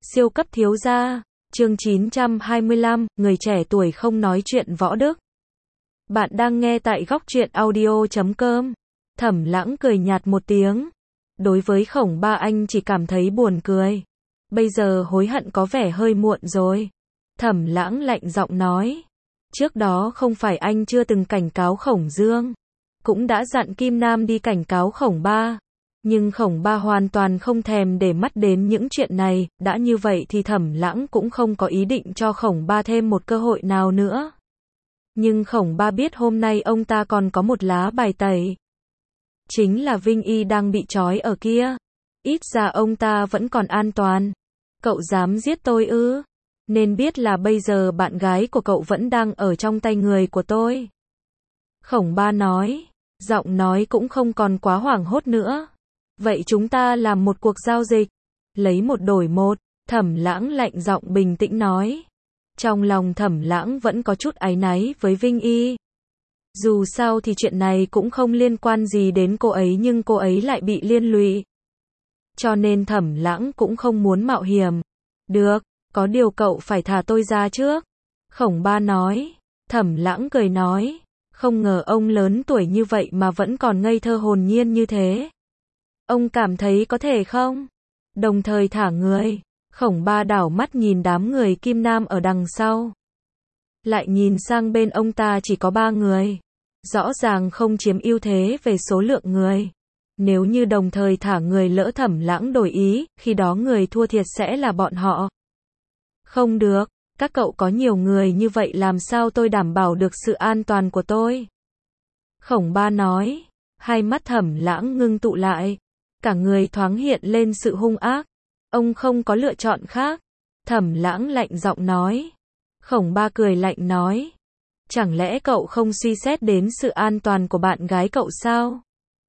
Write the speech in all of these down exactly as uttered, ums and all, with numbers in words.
Siêu cấp thiếu gia, chương chín trăm hai mươi lăm, người trẻ tuổi không nói chuyện võ đức. Bạn đang nghe tại góc truyện audio chấm com. Thẩm Lãng cười nhạt một tiếng. Đối với Khổng Ba anh chỉ cảm thấy buồn cười. Bây giờ hối hận có vẻ hơi muộn rồi. Thẩm Lãng lạnh giọng nói. Trước đó không phải anh chưa từng cảnh cáo Khổng Dương. Cũng đã dặn Kim Nam đi cảnh cáo Khổng Ba. Nhưng Khổng Ba hoàn toàn không thèm để mắt đến những chuyện này, đã như vậy thì Thẩm Lãng cũng không có ý định cho Khổng Ba thêm một cơ hội nào nữa. Nhưng Khổng Ba biết hôm nay ông ta còn có một lá bài tẩy. Chính là Vinh Y đang bị trói ở kia. Ít ra ông ta vẫn còn an toàn. Cậu dám giết tôi ư? Nên biết là bây giờ bạn gái của cậu vẫn đang ở trong tay người của tôi. Khổng Ba nói, giọng nói cũng không còn quá hoảng hốt nữa. Vậy chúng ta làm một cuộc giao dịch. Lấy một đổi một, Thẩm Lãng lạnh giọng bình tĩnh nói. Trong lòng Thẩm Lãng vẫn có chút áy náy với Vinh Y. Dù sao thì chuyện này cũng không liên quan gì đến cô ấy nhưng cô ấy lại bị liên lụy. Cho nên Thẩm Lãng cũng không muốn mạo hiểm. Được, có điều cậu phải thả tôi ra trước. Khổng Ba nói. Thẩm Lãng cười nói. Không ngờ ông lớn tuổi như vậy mà vẫn còn ngây thơ hồn nhiên như thế. Ông cảm thấy có thể không? Đồng thời thả người. Khổng Ba đảo mắt nhìn đám người Kim Nam ở đằng sau. Lại nhìn sang bên ông ta chỉ có ba người. Rõ ràng không chiếm ưu thế về số lượng người. Nếu như đồng thời thả người lỡ Thẩm Lãng đổi ý, khi đó người thua thiệt sẽ là bọn họ. Không được, các cậu có nhiều người như vậy làm sao tôi đảm bảo được sự an toàn của tôi? Khổng Ba nói. Hai mắt Thẩm Lãng ngưng tụ lại. Cả người thoáng hiện lên sự hung ác. Ông không có lựa chọn khác. Thẩm Lãng lạnh giọng nói. Khổng Ba cười lạnh nói. Chẳng lẽ cậu không suy xét đến sự an toàn của bạn gái cậu sao?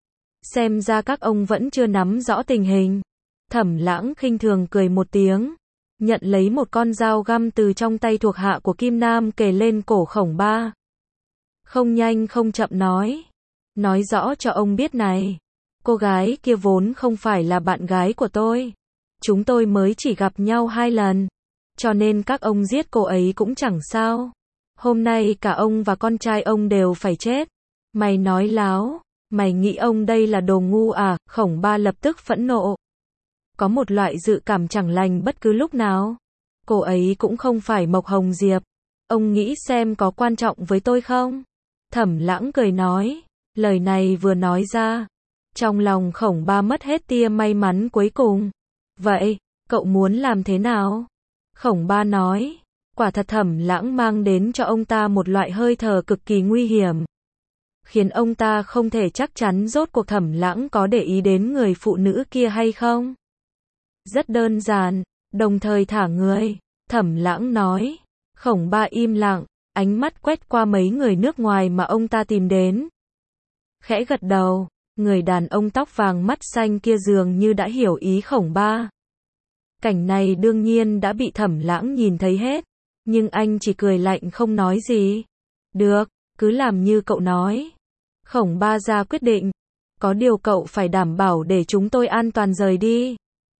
Xem ra các ông vẫn chưa nắm rõ tình hình. Thẩm Lãng khinh thường cười một tiếng. Nhận lấy một con dao găm từ trong tay thuộc hạ của Kim Nam kề lên cổ Khổng Ba. Không nhanh không chậm nói. Nói rõ cho ông biết này. Cô gái kia vốn không phải là bạn gái của tôi. Chúng tôi mới chỉ gặp nhau hai lần. Cho nên các ông giết cô ấy cũng chẳng sao. Hôm nay cả ông và con trai ông đều phải chết. Mày nói láo. Mày nghĩ ông đây là đồ ngu à? Khổng Ba lập tức phẫn nộ. Có một loại dự cảm chẳng lành bất cứ lúc nào. Cô ấy cũng không phải Mộc Hồng Diệp. Ông nghĩ xem có quan trọng với tôi không? Thẩm Lãng cười nói. Lời này vừa nói ra. Trong lòng Khổng Ba mất hết tia may mắn cuối cùng. Vậy, cậu muốn làm thế nào? Khổng Ba nói. Quả thật Thẩm Lãng mang đến cho ông ta một loại hơi thở cực kỳ nguy hiểm. Khiến ông ta không thể chắc chắn rốt cuộc Thẩm Lãng có để ý đến người phụ nữ kia hay không. Rất đơn giản, đồng thời thả người. Thẩm Lãng nói. Khổng Ba im lặng, ánh mắt quét qua mấy người nước ngoài mà ông ta tìm đến. Khẽ gật đầu. Người đàn ông tóc vàng mắt xanh kia dường như đã hiểu ý Khổng Ba. Cảnh này đương nhiên đã bị Thẩm Lãng nhìn thấy hết. Nhưng anh chỉ cười lạnh không nói gì. Được, cứ làm như cậu nói. Khổng Ba ra quyết định. Có điều cậu phải đảm bảo để chúng tôi an toàn rời đi.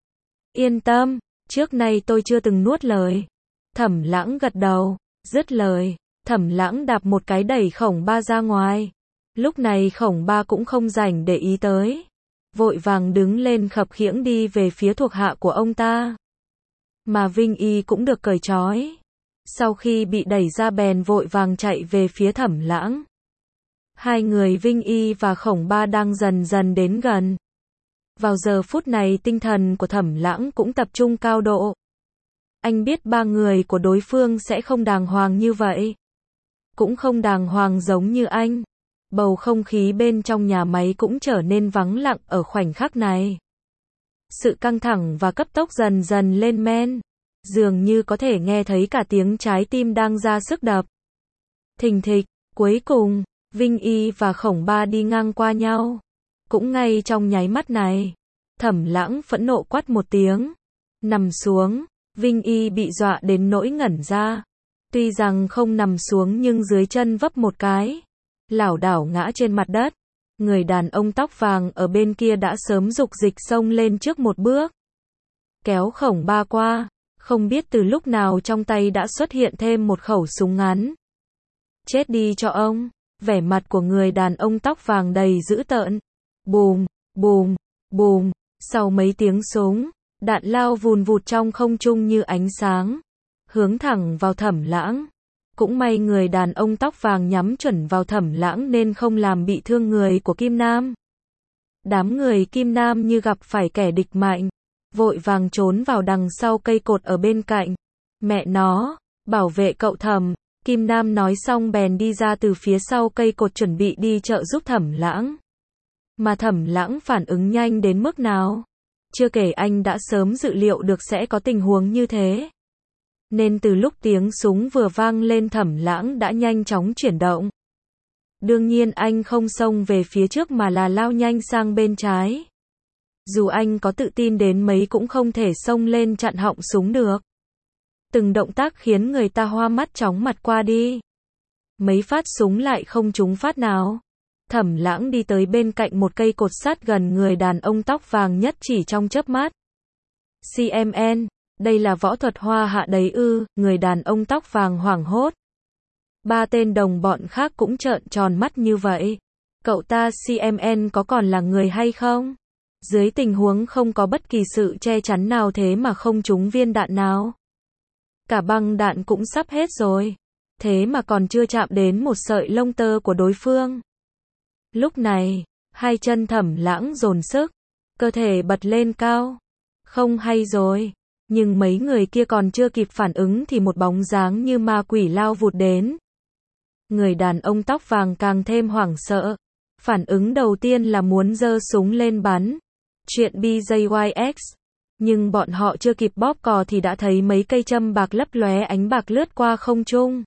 Yên tâm, trước nay tôi chưa từng nuốt lời. Thẩm Lãng gật đầu, dứt lời. Thẩm Lãng đạp một cái đẩy Khổng Ba ra ngoài. Lúc này Khổng Ba cũng không rảnh để ý tới. Vội vàng đứng lên khập khiễng đi về phía thuộc hạ của ông ta. Mà Vinh Y cũng được cởi trói. Sau khi bị đẩy ra bèn vội vàng chạy về phía Thẩm Lãng. Hai người Vinh Y và Khổng Ba đang dần dần đến gần. Vào giờ phút này tinh thần của Thẩm Lãng cũng tập trung cao độ. Anh biết ba người của đối phương sẽ không đàng hoàng như vậy. Cũng không đàng hoàng giống như anh. Bầu không khí bên trong nhà máy cũng trở nên vắng lặng ở khoảnh khắc này. Sự căng thẳng và cấp tốc dần dần lên men. Dường như có thể nghe thấy cả tiếng trái tim đang ra sức đập. Thình thịch, cuối cùng, Vinh Y và Khổng Ba đi ngang qua nhau. Cũng ngay trong nháy mắt này, Thẩm Lãng phẫn nộ quát một tiếng. Nằm xuống, Vinh Y bị dọa đến nỗi ngẩn ra. Tuy rằng không nằm xuống nhưng dưới chân vấp một cái. Lảo đảo ngã trên mặt đất. Người đàn ông tóc vàng ở bên kia đã sớm dục dịch xông lên trước một bước. Kéo Khổng Ba qua. Không biết từ lúc nào trong tay đã xuất hiện thêm một khẩu súng ngắn. Chết đi cho ông. Vẻ mặt của người đàn ông tóc vàng đầy dữ tợn. Bùm, bùm, bùm. Sau mấy tiếng súng, đạn lao vùn vụt trong không trung như ánh sáng, hướng thẳng vào Thẩm Lãng. Cũng may người đàn ông tóc vàng nhắm chuẩn vào Thẩm Lãng nên không làm bị thương người của Kim Nam. Đám người Kim Nam như gặp phải kẻ địch mạnh, vội vàng trốn vào đằng sau cây cột ở bên cạnh. Mẹ nó, bảo vệ cậu Thẩm. Kim Nam nói xong bèn đi ra từ phía sau cây cột chuẩn bị đi trợ giúp Thẩm Lãng. Mà Thẩm Lãng phản ứng nhanh đến mức nào? Chưa kể anh đã sớm dự liệu được sẽ có tình huống như thế. Nên từ lúc tiếng súng vừa vang lên Thẩm Lãng đã nhanh chóng chuyển động. Đương nhiên anh không xông về phía trước mà là lao nhanh sang bên trái. Dù anh có tự tin đến mấy cũng không thể xông lên chặn họng súng được. Từng động tác khiến người ta hoa mắt chóng mặt qua đi. Mấy phát súng lại không trúng phát nào. Thẩm Lãng đi tới bên cạnh một cây cột sát gần người đàn ông tóc vàng nhất chỉ trong chớp mắt. xê em en, đây là võ thuật hoa hạ đấy ư? Người đàn ông tóc vàng hoảng hốt. Ba tên đồng bọn khác cũng trợn tròn mắt như vậy. Cậu ta xê em en có còn là người hay không? Dưới tình huống không có bất kỳ sự che chắn nào thế mà không trúng viên đạn nào. Cả băng đạn cũng sắp hết rồi. Thế mà còn chưa chạm đến một sợi lông tơ của đối phương. Lúc này, hai chân Thẩm Lãng dồn sức, cơ thể bật lên cao. Không hay rồi. Nhưng mấy người kia còn chưa kịp phản ứng thì một bóng dáng như ma quỷ lao vụt đến. Người đàn ông tóc vàng càng thêm hoảng sợ. Phản ứng đầu tiên là muốn giơ súng lên bắn. Chuyện bê gi i ích. Nhưng bọn họ chưa kịp bóp cò thì đã thấy mấy cây châm bạc lấp lóe ánh bạc lướt qua không trung.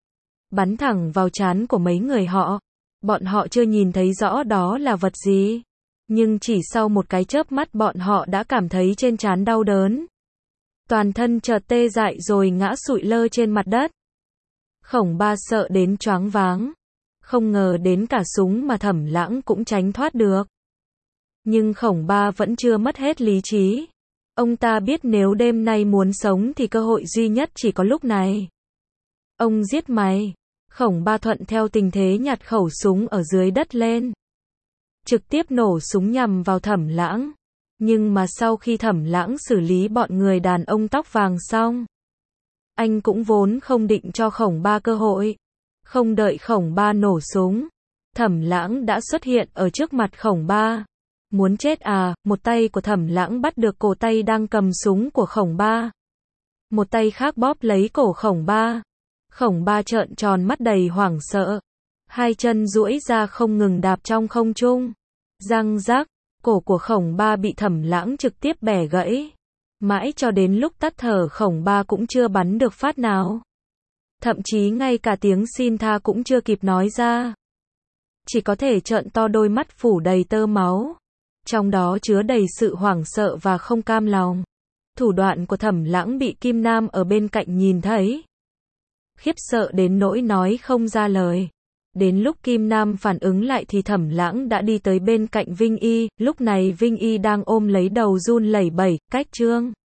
Bắn thẳng vào trán của mấy người họ. Bọn họ chưa nhìn thấy rõ đó là vật gì. Nhưng chỉ sau một cái chớp mắt bọn họ đã cảm thấy trên trán đau đớn. Toàn thân chợt tê dại rồi ngã sụi lơ trên mặt đất. Khổng Ba sợ đến choáng váng. Không ngờ đến cả súng mà Thẩm Lãng cũng tránh thoát được. Nhưng Khổng Ba vẫn chưa mất hết lý trí. Ông ta biết nếu đêm nay muốn sống thì cơ hội duy nhất chỉ có lúc này. Ông giết mày. Khổng Ba thuận theo tình thế nhặt khẩu súng ở dưới đất lên. Trực tiếp nổ súng nhằm vào Thẩm Lãng. Nhưng mà sau khi Thẩm Lãng xử lý bọn người đàn ông tóc vàng xong, anh cũng vốn không định cho Khổng Ba cơ hội. Không đợi Khổng Ba nổ súng, Thẩm Lãng đã xuất hiện ở trước mặt Khổng Ba. Muốn chết à? Một tay của Thẩm Lãng bắt được cổ tay đang cầm súng của Khổng Ba. Một tay khác bóp lấy cổ Khổng Ba. Khổng Ba trợn tròn mắt đầy hoảng sợ. Hai chân duỗi ra không ngừng đạp trong không trung. Răng rác, cổ của Khổng Ba bị Thẩm Lãng trực tiếp bẻ gãy. Mãi cho đến lúc tắt thở Khổng Ba cũng chưa bắn được phát nào. Thậm chí ngay cả tiếng xin tha cũng chưa kịp nói ra. Chỉ có thể trợn to đôi mắt phủ đầy tơ máu. Trong đó chứa đầy sự hoảng sợ và không cam lòng. Thủ đoạn của Thẩm Lãng bị Kim Nam ở bên cạnh nhìn thấy. Khiếp sợ đến nỗi nói không ra lời. Đến lúc Kim Nam phản ứng lại thì Thẩm Lãng đã đi tới bên cạnh Vinh Y. Lúc này Vinh Y đang ôm lấy đầu run lẩy bẩy, cách Trương